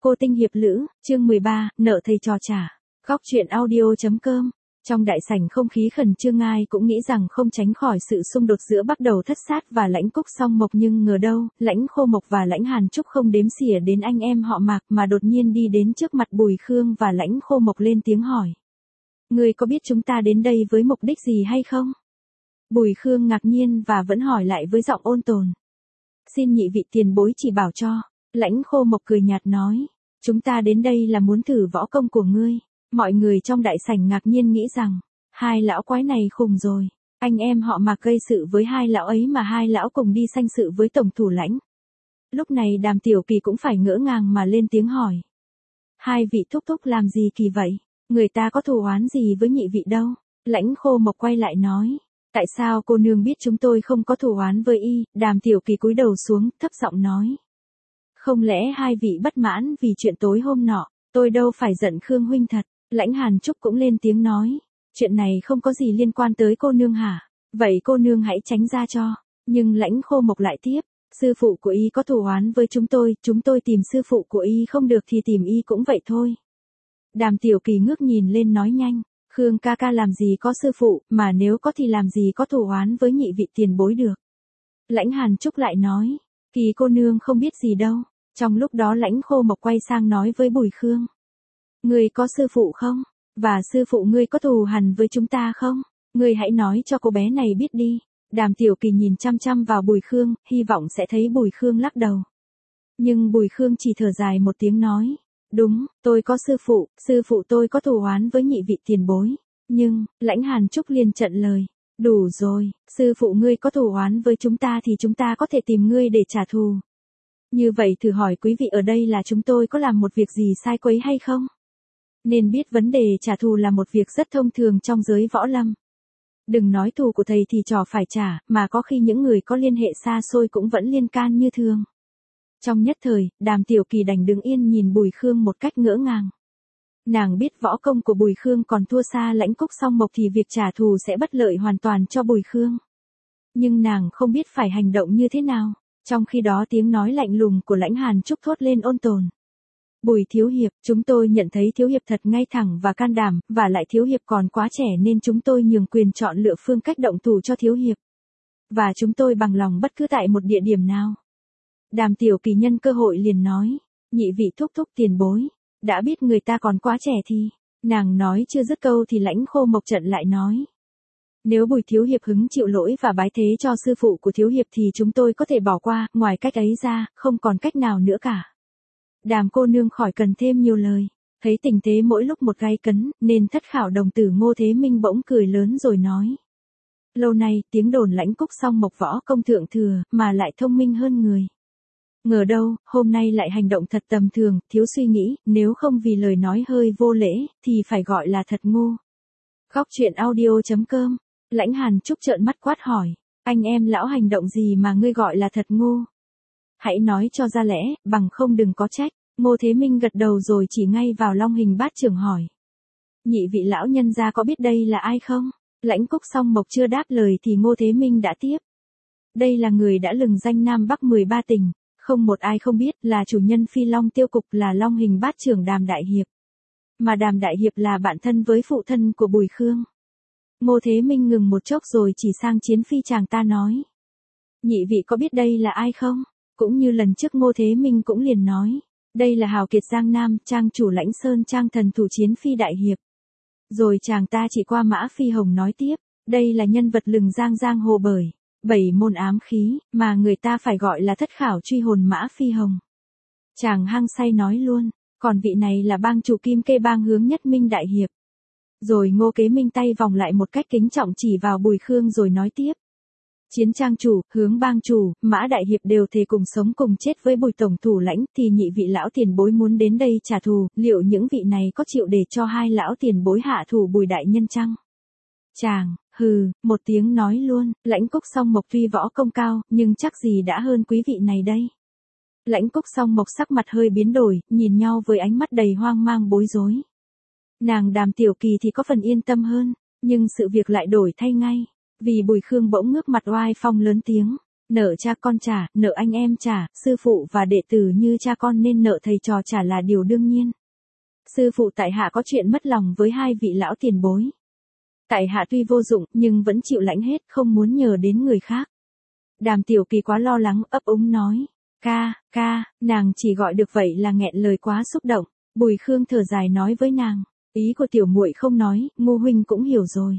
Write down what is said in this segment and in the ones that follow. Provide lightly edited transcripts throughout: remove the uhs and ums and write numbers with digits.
Cô Tinh Hiệp Lữ, chương 13, nợ thầy trò trả. Góc truyện audio.com. Trong đại sảnh không khí khẩn trương, ai cũng nghĩ rằng không tránh khỏi sự xung đột giữa Bắc Đầu Thất Sát và Lãnh Cúc Song Mộc, nhưng ngờ đâu, Lãnh Khô Mộc và Lãnh Hàn Trúc không đếm xỉa đến anh em họ Mạc mà đột nhiên đi đến trước mặt Bùi Khương và Lãnh Khô Mộc lên tiếng hỏi. Ngươi có biết chúng ta đến đây với mục đích gì hay không? Bùi Khương ngạc nhiên và vẫn hỏi lại với giọng ôn tồn. Xin nhị vị tiền bối chỉ bảo cho. Lãnh Khô Mộc cười nhạt nói. Chúng ta đến đây là muốn thử võ công của ngươi. Mọi người trong đại sảnh ngạc nhiên nghĩ rằng, hai lão quái này khùng rồi. Anh em họ Mạc gây sự với hai lão ấy mà hai lão cùng đi sanh sự với tổng thủ lãnh. Lúc này Đàm Tiểu Kỳ cũng phải ngỡ ngàng mà lên tiếng hỏi. Hai vị thúc thúc làm gì kỳ vậy? Người ta có thù oán gì với nhị vị đâu? Lãnh Khô Mộc quay lại nói. Tại sao cô nương biết chúng tôi không có thù oán với y? Đàm Tiểu Kỳ cúi đầu xuống, thấp giọng nói. Không lẽ hai vị bất mãn vì chuyện tối hôm nọ? Tôi đâu phải giận Khương huynh thật. Lãnh Hàn Trúc cũng lên tiếng nói. Chuyện này không có gì liên quan tới cô nương hả? Vậy cô nương hãy tránh ra cho. Nhưng Lãnh Khô Mộc lại tiếp. Sư phụ của y có thù oán với chúng tôi tìm sư phụ của y không được thì tìm y cũng vậy thôi. Đàm Tiểu Kỳ ngước nhìn lên nói nhanh. Khương ca ca làm gì có sư phụ, mà nếu có thì làm gì có thù oán với nhị vị tiền bối được. Lãnh Hàn Trúc lại nói. Kỳ cô nương không biết gì đâu. Trong lúc đó Lãnh Khô Mộc quay sang nói với Bùi Khương. Ngươi có sư phụ không? Và sư phụ ngươi có thù hằn với chúng ta không? Ngươi hãy nói cho cô bé này biết đi. Đàm Tiểu Kỳ nhìn chăm chăm vào Bùi Khương, hy vọng sẽ thấy Bùi Khương lắc đầu. Nhưng Bùi Khương chỉ thở dài một tiếng nói. Đúng, tôi có sư phụ tôi có thù oán với nhị vị tiền bối. Nhưng, Lãnh Hàn Trúc liền chặn lời. Đủ rồi, sư phụ ngươi có thù oán với chúng ta thì chúng ta có thể tìm ngươi để trả thù. Như vậy thử hỏi quý vị ở đây là chúng tôi có làm một việc gì sai quấy hay không? Nên biết vấn đề trả thù là một việc rất thông thường trong giới võ lâm. Đừng nói thù của thầy thì trò phải trả, mà có khi những người có liên hệ xa xôi cũng vẫn liên can như thường. Trong nhất thời, Đàm Tiểu Kỳ đành đứng yên nhìn Bùi Khương một cách ngỡ ngàng. Nàng biết võ công của Bùi Khương còn thua xa Lãnh Cúc Song Mộc thì việc trả thù sẽ bất lợi hoàn toàn cho Bùi Khương. Nhưng nàng không biết phải hành động như thế nào. Trong khi đó tiếng nói lạnh lùng của Lãnh Hàn Trúc thốt lên ôn tồn. Bùi thiếu hiệp, chúng tôi nhận thấy thiếu hiệp thật ngay thẳng và can đảm, và lại thiếu hiệp còn quá trẻ nên chúng tôi nhường quyền chọn lựa phương cách động thủ cho thiếu hiệp. Và chúng tôi bằng lòng bất cứ tại một địa điểm nào. Đàm Tiểu Kỳ nhân cơ hội liền nói. Nhị vị thúc thúc tiền bối. Đã biết người ta còn quá trẻ thì. Nàng nói chưa dứt câu thì Lãnh Khô Mộc trận lại nói. Nếu Bùi thiếu hiệp hứng chịu lỗi và bái thế cho sư phụ của thiếu hiệp thì chúng tôi có thể bỏ qua, ngoài cách ấy ra, không còn cách nào nữa cả. Đàm cô nương khỏi cần thêm nhiều lời. Thấy tình thế mỗi lúc một gay cấn, nên thất khảo đồng tử Ngô Thế Minh bỗng cười lớn rồi nói. Lâu nay, tiếng đồn Lãnh Cúc Song Mộc võ công thượng thừa, mà lại thông minh hơn người. Ngờ đâu, hôm nay lại hành động thật tầm thường, thiếu suy nghĩ, nếu không vì lời nói hơi vô lễ, thì phải gọi là thật ngu. Góc truyện audio.com. Lãnh Hàn Trúc trợn mắt quát hỏi. Anh em lão hành động gì mà ngươi gọi là thật ngu? Hãy nói cho ra lẽ, bằng không đừng có trách. Ngô Thế Minh gật đầu rồi chỉ ngay vào Long Hình Bát Trưởng hỏi. Nhị vị lão nhân gia có biết đây là ai không? Lãnh Cúc Song Mộc chưa đáp lời thì Ngô Thế Minh đã tiếp. Đây là người đã lừng danh Nam Bắc 13 tỉnh, không một ai không biết, là chủ nhân Phi Long Tiêu Cục, là Long Hình Bát Trưởng Đàm Đại Hiệp. Mà Đàm Đại Hiệp là bạn thân với phụ thân của Bùi Khương. Ngô Thế Minh ngừng một chốc rồi chỉ sang Chiến Phi chàng ta nói. Nhị vị có biết đây là ai không? Cũng như lần trước Ngô Thế Minh cũng liền nói. Đây là hào kiệt Giang Nam, trang chủ Lãnh Sơn trang thần thủ Chiến Phi Đại Hiệp. Rồi chàng ta chỉ qua Mã Phi Hồng nói tiếp. Đây là nhân vật lừng giang giang hồ bởi 7 môn ám khí, mà người ta phải gọi là thất khảo truy hồn Mã Phi Hồng. Chàng hăng say nói luôn. Còn vị này là bang chủ Kim Kê bang Hướng Nhất Minh Đại Hiệp. Rồi Ngô Kế Minh tay vòng lại một cách kính trọng chỉ vào Bùi Khương rồi nói tiếp. Chiến trang chủ, Hướng bang chủ, Mã Đại Hiệp đều thề cùng sống cùng chết với Bùi tổng thủ lãnh, thì nhị vị lão tiền bối muốn đến đây trả thù, liệu những vị này có chịu để cho hai lão tiền bối hạ thủ Bùi đại nhân chăng? Chàng, hừ, một tiếng nói luôn. Lãnh Cúc Song Mộc tuy võ công cao, nhưng chắc gì đã hơn quý vị này đây. Lãnh Cúc Song Mộc sắc mặt hơi biến đổi, nhìn nhau với ánh mắt đầy hoang mang bối rối. Nàng Đàm Tiểu Kỳ thì có phần yên tâm hơn, nhưng sự việc lại đổi thay ngay. Vì Bùi Khương bỗng ngước mặt oai phong lớn tiếng. Nợ cha con trả, nợ anh em trả, sư phụ và đệ tử như cha con nên nợ thầy trò trả là điều đương nhiên. Sư phụ tại hạ có chuyện mất lòng với hai vị lão tiền bối. Tại hạ tuy vô dụng nhưng vẫn chịu lãnh hết, không muốn nhờ đến người khác. Đàm Tiểu Kỳ quá lo lắng, ấp úng nói. Ca, nàng chỉ gọi được vậy là nghẹn lời quá xúc động. Bùi Khương thở dài nói với nàng. Ý của tiểu muội không nói, Ngô huynh cũng hiểu rồi.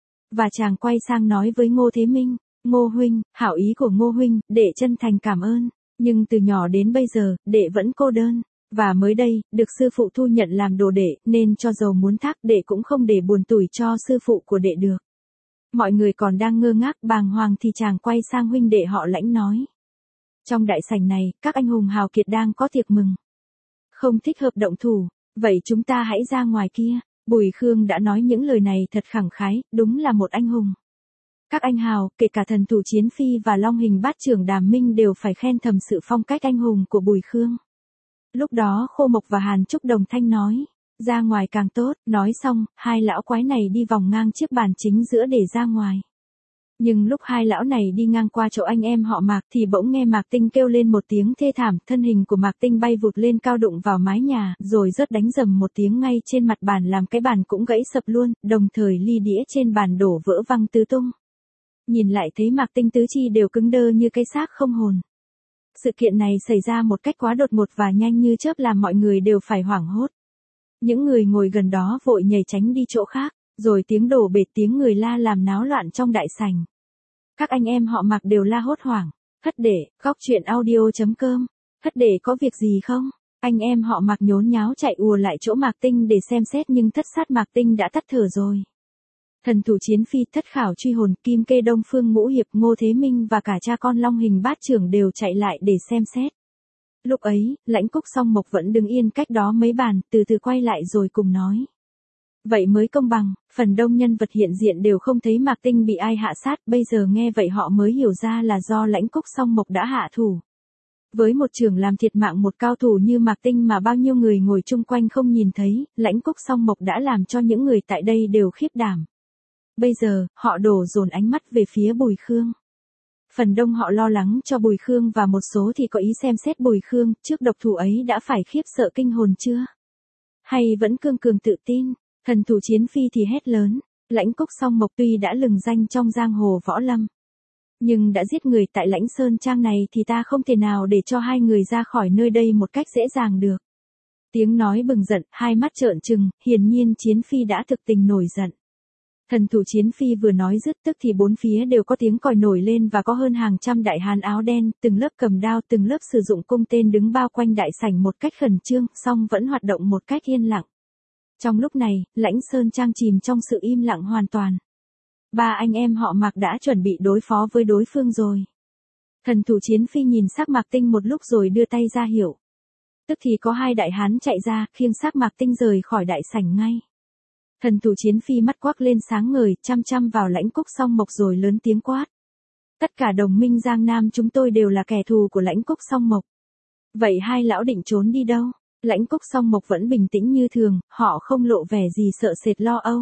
Và chàng quay sang nói với Ngô Thế Minh. Ngô huynh, hảo ý của Ngô huynh, đệ chân thành cảm ơn. Nhưng từ nhỏ đến bây giờ, đệ vẫn cô đơn. Và mới đây, được sư phụ thu nhận làm đồ đệ, nên cho dầu muốn thác đệ cũng không để buồn tủi cho sư phụ của đệ được. Mọi người còn đang ngơ ngác bàng hoàng thì chàng quay sang huynh đệ họ Lãnh nói. Trong đại sảnh này, các anh hùng hào kiệt đang có tiệc mừng. Không thích hợp động thủ, vậy chúng ta hãy ra ngoài kia. Bùi Khương đã nói những lời này thật khẳng khái, đúng là một anh hùng. Các anh hào, kể cả thần thủ Chiến Phi và Long Hình Bát Trưởng Đàm Minh đều phải khen thầm sự phong cách anh hùng của Bùi Khương. Lúc đó Khô Mộc và Hàn Trúc đồng thanh nói, ra ngoài càng tốt, nói xong, hai lão quái này đi vòng ngang chiếc bàn chính giữa để ra ngoài. Nhưng lúc hai lão này đi ngang qua chỗ anh em họ Mạc thì bỗng nghe Mạc Tinh kêu lên một tiếng thê thảm, thân hình của Mạc Tinh bay vụt lên cao đụng vào mái nhà, rồi rớt đánh rầm một tiếng ngay trên mặt bàn làm cái bàn cũng gãy sập luôn, đồng thời ly đĩa trên bàn đổ vỡ văng tứ tung. Nhìn lại thấy Mạc Tinh tứ chi đều cứng đơ như cái xác không hồn. Sự kiện này xảy ra một cách quá đột ngột và nhanh như chớp làm mọi người đều phải hoảng hốt. Những người ngồi gần đó vội nhảy tránh đi chỗ khác, rồi tiếng đổ bệt tiếng người la làm náo loạn trong đại sảnh. Các anh em họ Mạc đều la hốt hoảng. Thất đệ, góc truyện audio.com. Thất đệ có việc gì không? Anh em họ Mạc nhốn nháo chạy ùa lại chỗ Mạc Tinh để xem xét nhưng thất sát Mạc Tinh đã tắt thở rồi. Thần thủ Chiến Phi, Thất Khảo Truy Hồn, Kim Kê Đông Phương Ngũ Hiệp, Ngô Thế Minh và cả cha con Long Hình Bát Trưởng đều chạy lại để xem xét. Lúc ấy, Lãnh Cúc Song Mộc vẫn đứng yên cách đó mấy bàn, từ từ quay lại rồi cùng nói. Vậy mới công bằng, phần đông nhân vật hiện diện đều không thấy Mạc Tinh bị ai hạ sát, bây giờ nghe vậy họ mới hiểu ra là do Lãnh Cúc Song Mộc đã hạ thủ. Với một trường làm thiệt mạng một cao thủ như Mạc Tinh mà bao nhiêu người ngồi chung quanh không nhìn thấy, Lãnh Cúc Song Mộc đã làm cho những người tại đây đều khiếp đảm. Bây giờ, họ đổ dồn ánh mắt về phía Bùi Khương. Phần đông họ lo lắng cho Bùi Khương và một số thì có ý xem xét Bùi Khương, trước độc thủ ấy đã phải khiếp sợ kinh hồn chưa? Hay vẫn cương cường tự tin? Thần thủ Chiến Phi thì hét lớn, Lãnh Cúc Song Mộc tuy đã lừng danh trong giang hồ võ lâm, nhưng đã giết người tại Lãnh Sơn Trang này thì ta không thể nào để cho hai người ra khỏi nơi đây một cách dễ dàng được. Tiếng nói bừng giận, hai mắt trợn trừng, hiển nhiên Chiến Phi đã thực tình nổi giận. Thần thủ Chiến Phi vừa nói dứt tức thì bốn phía đều có tiếng còi nổi lên và có hơn hàng trăm đại hán áo đen, từng lớp cầm đao, từng lớp sử dụng cung tên đứng bao quanh đại sảnh một cách khẩn trương, song vẫn hoạt động một cách yên lặng. Trong lúc này, Lãnh Sơn Trang chìm trong sự im lặng hoàn toàn. Ba anh em họ Mạc đã chuẩn bị đối phó với đối phương rồi. Thần thủ Chiến Phi nhìn xác Mạc Tinh một lúc rồi đưa tay ra hiệu. Tức thì có hai đại hán chạy ra, khiêng xác Mạc Tinh rời khỏi đại sảnh ngay. Thần thủ Chiến Phi mắt quắc lên sáng ngời, chăm chăm vào Lãnh Cúc Song Mộc rồi lớn tiếng quát. Tất cả đồng minh Giang Nam chúng tôi đều là kẻ thù của Lãnh Cúc Song Mộc. Vậy hai lão định trốn đi đâu? Lãnh Cúc Song Mộc vẫn bình tĩnh như thường, họ không lộ vẻ gì sợ sệt lo âu.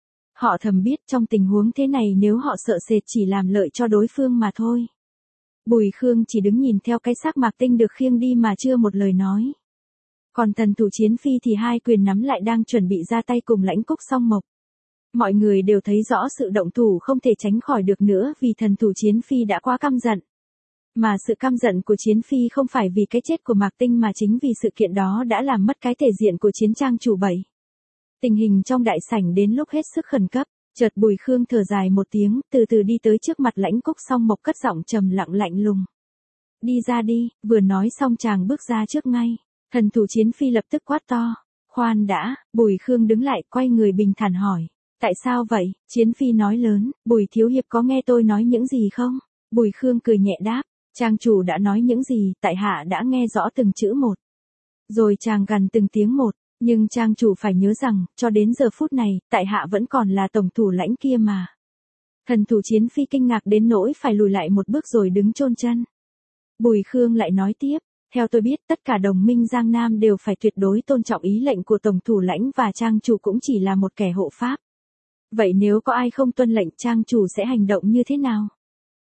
Họ thầm biết trong tình huống thế này nếu họ sợ sệt chỉ làm lợi cho đối phương mà thôi. Bùi Khương chỉ đứng nhìn theo cái xác Mạc Tinh được khiêng đi mà chưa một lời nói. Còn thần thủ Chiến Phi thì hai quyền nắm lại đang chuẩn bị ra tay cùng Lãnh Cúc Song Mộc. Mọi người đều thấy rõ sự động thủ không thể tránh khỏi được nữa vì thần thủ Chiến Phi đã quá căm giận. Mà sự căm giận của Chiến Phi không phải vì cái chết của Mạc Tinh mà chính vì sự kiện đó đã làm mất cái thể diện của Chiến Trang chủ bảy. Tình hình trong đại sảnh đến lúc hết sức khẩn cấp, chợt Bùi Khương thở dài một tiếng, từ từ đi tới trước mặt Lãnh Cúc Song Mộc cất giọng trầm lặng lạnh lùng. Đi ra đi, vừa nói xong chàng bước ra trước ngay. Thần thủ Chiến Phi lập tức quát to. Khoan đã, Bùi Khương đứng lại quay người bình thản hỏi. Tại sao vậy? Chiến Phi nói lớn, Bùi Thiếu Hiệp có nghe tôi nói những gì không? Bùi Khương cười nhẹ đáp. Trang chủ đã nói những gì, tại hạ đã nghe rõ từng chữ một. Rồi chàng gằn từng tiếng một, nhưng trang chủ phải nhớ rằng, cho đến giờ phút này, tại hạ vẫn còn là tổng thủ Lãnh kia mà. Thần thủ Chiến Phi kinh ngạc đến nỗi phải lùi lại một bước rồi đứng chôn chân. Bùi Khương lại nói tiếp, theo tôi biết tất cả đồng minh Giang Nam đều phải tuyệt đối tôn trọng ý lệnh của tổng thủ Lãnh và trang chủ cũng chỉ là một kẻ hộ pháp. Vậy nếu có ai không tuân lệnh trang chủ sẽ hành động như thế nào?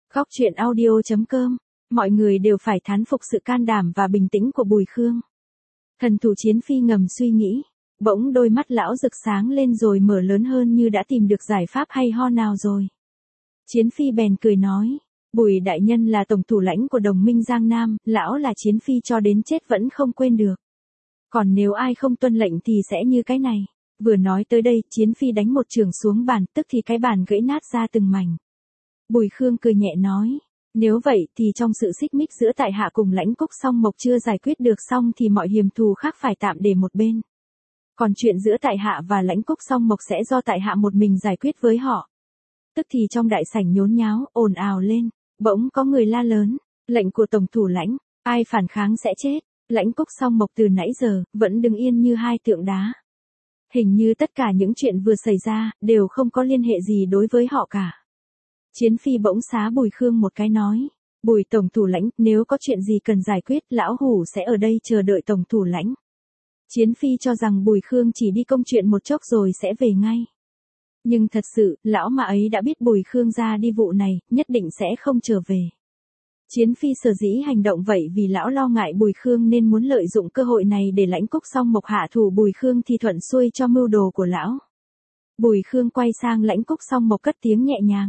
Góc truyện audio.com. Mọi người đều phải thán phục sự can đảm và bình tĩnh của Bùi Khương. Thần thủ Chiến Phi ngầm suy nghĩ. Bỗng đôi mắt lão rực sáng lên rồi mở lớn hơn như đã tìm được giải pháp hay ho nào rồi. Chiến Phi bèn cười nói. Bùi đại nhân là tổng thủ lãnh của đồng minh Giang Nam, lão là Chiến Phi cho đến chết vẫn không quên được. Còn nếu ai không tuân lệnh thì sẽ như cái này. Vừa nói tới đây, Chiến Phi đánh một chưởng xuống bàn, tức thì cái bàn gãy nát ra từng mảnh. Bùi Khương cười nhẹ nói. Nếu vậy thì trong sự xích mích giữa tại hạ cùng Lãnh Cúc Song Mộc chưa giải quyết được xong thì mọi hiềm thù khác phải tạm để một bên. Còn chuyện giữa tại hạ và Lãnh Cúc Song Mộc sẽ do tại hạ một mình giải quyết với họ. Tức thì trong đại sảnh nhốn nháo, ồn ào lên, bỗng có người la lớn, lệnh của tổng thủ Lãnh, ai phản kháng sẽ chết. Lãnh Cúc Song Mộc từ nãy giờ vẫn đứng yên như hai tượng đá. Hình như tất cả những chuyện vừa xảy ra đều không có liên hệ gì đối với họ cả. Chiến Phi bỗng xá Bùi Khương một cái nói. Bùi tổng thủ lãnh, nếu có chuyện gì cần giải quyết, lão hủ sẽ ở đây chờ đợi tổng thủ lãnh. Chiến Phi cho rằng Bùi Khương chỉ đi công chuyện một chốc rồi sẽ về ngay. Nhưng thật sự, lão mà ấy đã biết Bùi Khương ra đi vụ này, nhất định sẽ không trở về. Chiến Phi sở dĩ hành động vậy vì lão lo ngại Bùi Khương nên muốn lợi dụng cơ hội này để Lãnh Cúc Song Mộc hạ thủ Bùi Khương thì thuận xuôi cho mưu đồ của lão. Bùi Khương quay sang Lãnh Cúc Song Mộc cất tiếng nhẹ nhàng.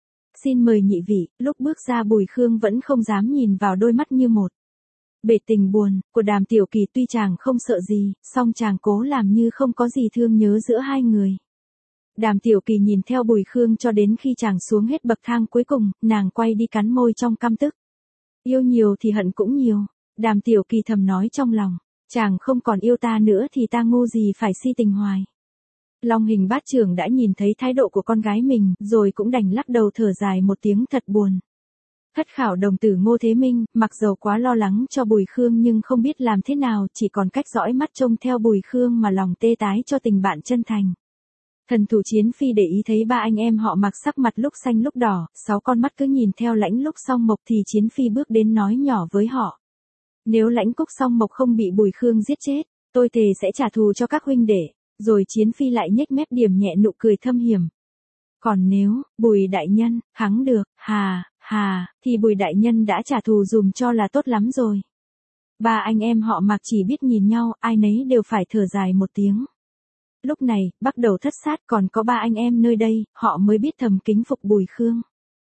Xin mời nhị vị. Lúc bước ra Bùi Khương vẫn không dám nhìn vào đôi mắt như một. Bể tình buồn của Đàm Tiểu Kỳ tuy chàng không sợ gì, song chàng cố làm như không có gì thương nhớ giữa hai người. Đàm Tiểu Kỳ nhìn theo Bùi Khương cho đến khi chàng xuống hết bậc thang cuối cùng, nàng quay đi cắn môi trong căm tức. Yêu nhiều thì hận cũng nhiều. Đàm Tiểu Kỳ thầm nói trong lòng. Chàng không còn yêu ta nữa thì ta ngu gì phải si tình hoài. Long Hình Bát Trưởng đã nhìn thấy thái độ của con gái mình, rồi cũng đành lắc đầu thở dài một tiếng thật buồn. Thất khảo đồng tử Ngô Thế Minh, mặc dầu quá lo lắng cho Bùi Khương nhưng không biết làm thế nào, chỉ còn cách dõi mắt trông theo Bùi Khương mà lòng tê tái cho tình bạn chân thành. Thần thủ Chiến Phi để ý thấy ba anh em họ Mặc sắc mặt lúc xanh lúc đỏ, 6 con mắt cứ nhìn theo Lãnh Cúc Song Mộc thì Chiến Phi bước đến nói nhỏ với họ. Nếu Lãnh Cúc Song Mộc không bị Bùi Khương giết chết, tôi thề sẽ trả thù cho các huynh đệ. Rồi Chiến Phi lại nhếch mép điểm nhẹ nụ cười thâm hiểm. Còn nếu, Bùi đại nhân, thắng được, thì Bùi đại nhân đã trả thù dùm cho là tốt lắm rồi. Ba anh em họ Mặc chỉ biết nhìn nhau, ai nấy đều phải thở dài một tiếng. Lúc này, bắt đầu thất sát còn có ba anh em nơi đây, họ mới biết thầm kính phục Bùi Khương.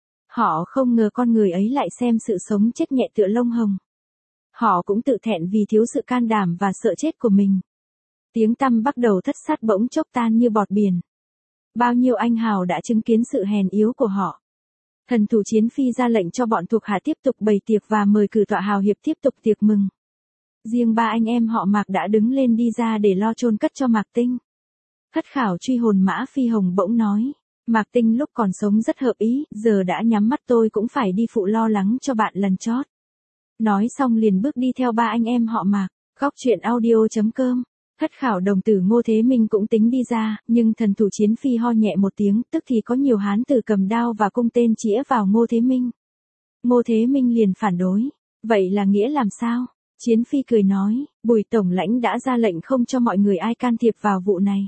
Họ không ngờ con người ấy lại xem sự sống chết nhẹ tựa lông hồng. Họ cũng tự thẹn vì thiếu sự can đảm và sợ chết của mình. Tiếng tăm bắt đầu thất sát bỗng chốc tan như bọt biển. Bao nhiêu anh hào đã chứng kiến sự hèn yếu của họ. Thần thủ Chiến Phi ra lệnh cho bọn thuộc hạ tiếp tục bày tiệc và mời cử tọa hào hiệp tiếp tục tiệc mừng. Riêng ba anh em họ Mạc đã đứng lên đi ra để lo chôn cất cho Mạc Tinh. Thất khảo truy hồn Mã Phi Hồng bỗng nói. Mạc Tinh lúc còn sống rất hợp ý, giờ đã nhắm mắt tôi cũng phải đi phụ lo lắng cho bạn lần chót. Nói xong liền bước đi theo ba anh em họ Mạc. Góc truyện audio.com. Thất khảo đồng tử Ngô Thế Minh cũng tính đi ra, nhưng thần thủ Chiến Phi ho nhẹ một tiếng, tức thì có nhiều hán tử cầm đao và cung tên chĩa vào Ngô Thế Minh. Ngô Thế Minh liền phản đối. Vậy là nghĩa làm sao? Chiến Phi cười nói, Bùi tổng lãnh đã ra lệnh không cho mọi người ai can thiệp vào vụ này.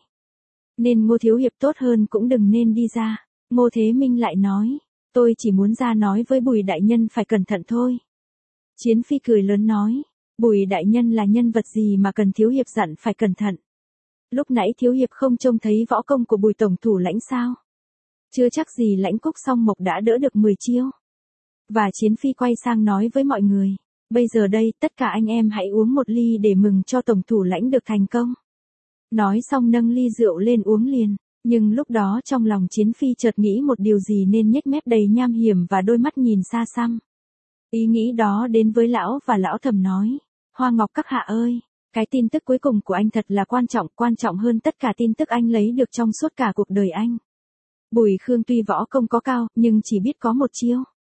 Nên Ngô thiếu hiệp tốt hơn cũng đừng nên đi ra. Ngô Thế Minh lại nói, tôi chỉ muốn ra nói với Bùi đại nhân phải cẩn thận thôi. Chiến Phi cười lớn nói. Bùi đại nhân là nhân vật gì mà cần thiếu hiệp dặn phải cẩn thận. Lúc nãy thiếu hiệp không trông thấy võ công của Bùi tổng thủ lãnh sao? Chưa chắc gì Lãnh Cúc Song Mộc đã đỡ được 10 chiêu. Và Chiến Phi quay sang nói với mọi người. Bây giờ đây, tất cả anh em hãy uống một ly để mừng cho tổng thủ lãnh được thành công. Nói xong nâng ly rượu lên uống liền. Nhưng lúc đó trong lòng Chiến Phi chợt nghĩ một điều gì nên nhếch mép đầy nham hiểm và đôi mắt nhìn xa xăm. Ý nghĩ đó đến với lão và lão thầm nói. Hoa Ngọc các hạ ơi, cái tin tức cuối cùng của anh thật là quan trọng hơn tất cả tin tức anh lấy được trong suốt cả cuộc đời anh. Bùi Khương tuy võ công có cao, nhưng chỉ biết có một chiêu.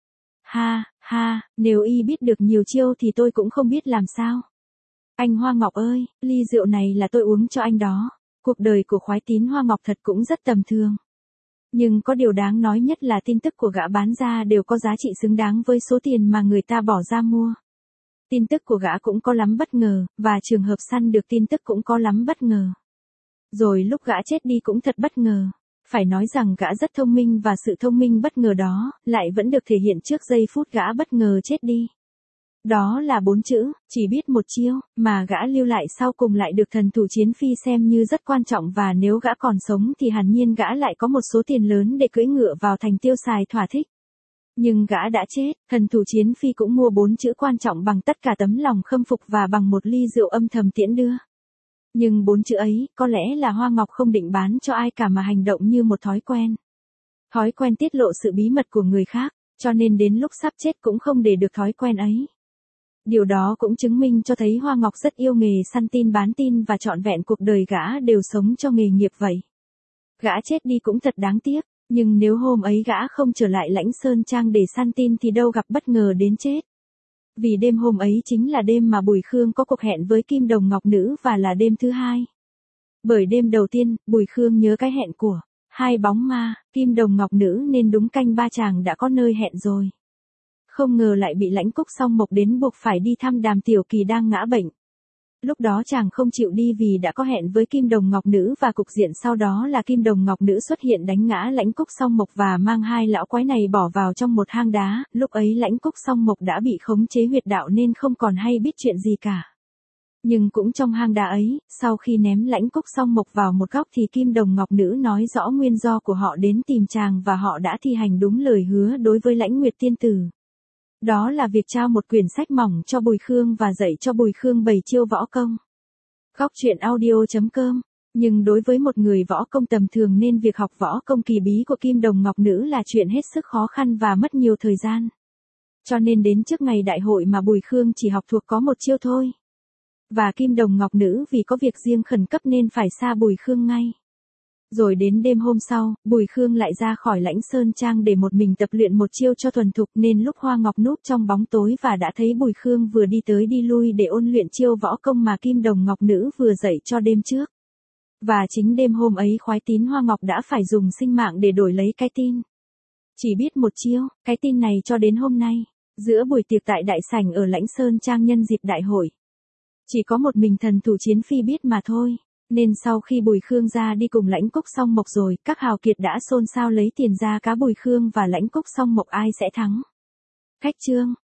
Nếu y biết được nhiều chiêu thì tôi cũng không biết làm sao. Anh Hoa Ngọc ơi, ly rượu này là tôi uống cho anh đó. Cuộc đời của khoái tín Hoa Ngọc thật cũng rất tầm thường. Nhưng có điều đáng nói nhất là tin tức của gã bán ra đều có giá trị xứng đáng với số tiền mà người ta bỏ ra mua. Tin tức của gã cũng có lắm bất ngờ, và trường hợp săn được tin tức cũng có lắm bất ngờ. Rồi lúc gã chết đi cũng thật bất ngờ. Phải nói rằng gã rất thông minh và sự thông minh bất ngờ đó, lại vẫn được thể hiện trước giây phút gã bất ngờ chết đi. Đó là 4 chữ, chỉ biết một chiêu, mà gã lưu lại sau cùng lại được thần thủ chiến phi xem như rất quan trọng và nếu gã còn sống thì hẳn nhiên gã lại có một số tiền lớn để cưỡi ngựa vào thành tiêu xài thỏa thích. Nhưng gã đã chết, thần thủ chiến phi cũng mua 4 chữ quan trọng bằng tất cả tấm lòng khâm phục và bằng một ly rượu âm thầm tiễn đưa. Nhưng 4 chữ ấy, có lẽ là Hoa Ngọc không định bán cho ai cả mà hành động như một thói quen. Thói quen tiết lộ sự bí mật của người khác, cho nên đến lúc sắp chết cũng không để được thói quen ấy. Điều đó cũng chứng minh cho thấy Hoa Ngọc rất yêu nghề săn tin bán tin và trọn vẹn cuộc đời gã đều sống cho nghề nghiệp vậy. Gã chết đi cũng thật đáng tiếc, nhưng nếu hôm ấy gã không trở lại Lãnh Sơn Trang để săn tin thì đâu gặp bất ngờ đến chết. Vì đêm hôm ấy chính là đêm mà Bùi Khương có cuộc hẹn với Kim Đồng Ngọc Nữ và là đêm thứ hai. Bởi đêm đầu tiên, Bùi Khương nhớ cái hẹn của hai bóng ma, Kim Đồng Ngọc Nữ nên đúng canh ba chàng đã có nơi hẹn rồi. Không ngờ lại bị Lãnh Cúc Song Mộc đến buộc phải đi thăm Đàm Tiểu Kỳ đang ngã bệnh. Lúc đó chàng không chịu đi vì đã có hẹn với Kim Đồng Ngọc Nữ và cục diện sau đó là Kim Đồng Ngọc Nữ xuất hiện đánh ngã Lãnh Cúc Song Mộc và mang hai lão quái này bỏ vào trong một hang đá, lúc ấy Lãnh Cúc Song Mộc đã bị khống chế huyệt đạo nên không còn hay biết chuyện gì cả. Nhưng cũng trong hang đá ấy, sau khi ném Lãnh Cúc Song Mộc vào một góc thì Kim Đồng Ngọc Nữ nói rõ nguyên do của họ đến tìm chàng và họ đã thi hành đúng lời hứa đối với Lãnh Nguyệt Tiên Tử. Đó là việc trao một quyển sách mỏng cho Bùi Khương và dạy cho Bùi Khương 7 chiêu võ công. Góc truyện audio.com. Nhưng đối với một người võ công tầm thường nên việc học võ công kỳ bí của Kim Đồng Ngọc Nữ là chuyện hết sức khó khăn và mất nhiều thời gian. Cho nên đến trước ngày đại hội mà Bùi Khương chỉ học thuộc có một chiêu thôi. Và Kim Đồng Ngọc Nữ vì có việc riêng khẩn cấp nên phải xa Bùi Khương ngay. Rồi đến đêm hôm sau, Bùi Khương lại ra khỏi Lãnh Sơn Trang để một mình tập luyện một chiêu cho thuần thục nên lúc Hoa Ngọc núp trong bóng tối và đã thấy Bùi Khương vừa đi tới đi lui để ôn luyện chiêu võ công mà Kim Đồng Ngọc Nữ vừa dạy cho đêm trước. Và chính đêm hôm ấy khoái tín Hoa Ngọc đã phải dùng sinh mạng để đổi lấy cái tin. Chỉ biết một chiêu, cái tin này cho đến hôm nay, giữa buổi tiệc tại đại sảnh ở Lãnh Sơn Trang nhân dịp đại hội. Chỉ có một mình thần thủ chiến phi biết mà thôi. Nên sau khi Bùi Khương ra đi cùng Lãnh Cúc Song Mộc rồi, các hào kiệt đã xôn xao lấy tiền ra cá Bùi Khương và Lãnh Cúc Song Mộc ai sẽ thắng. Khách chương.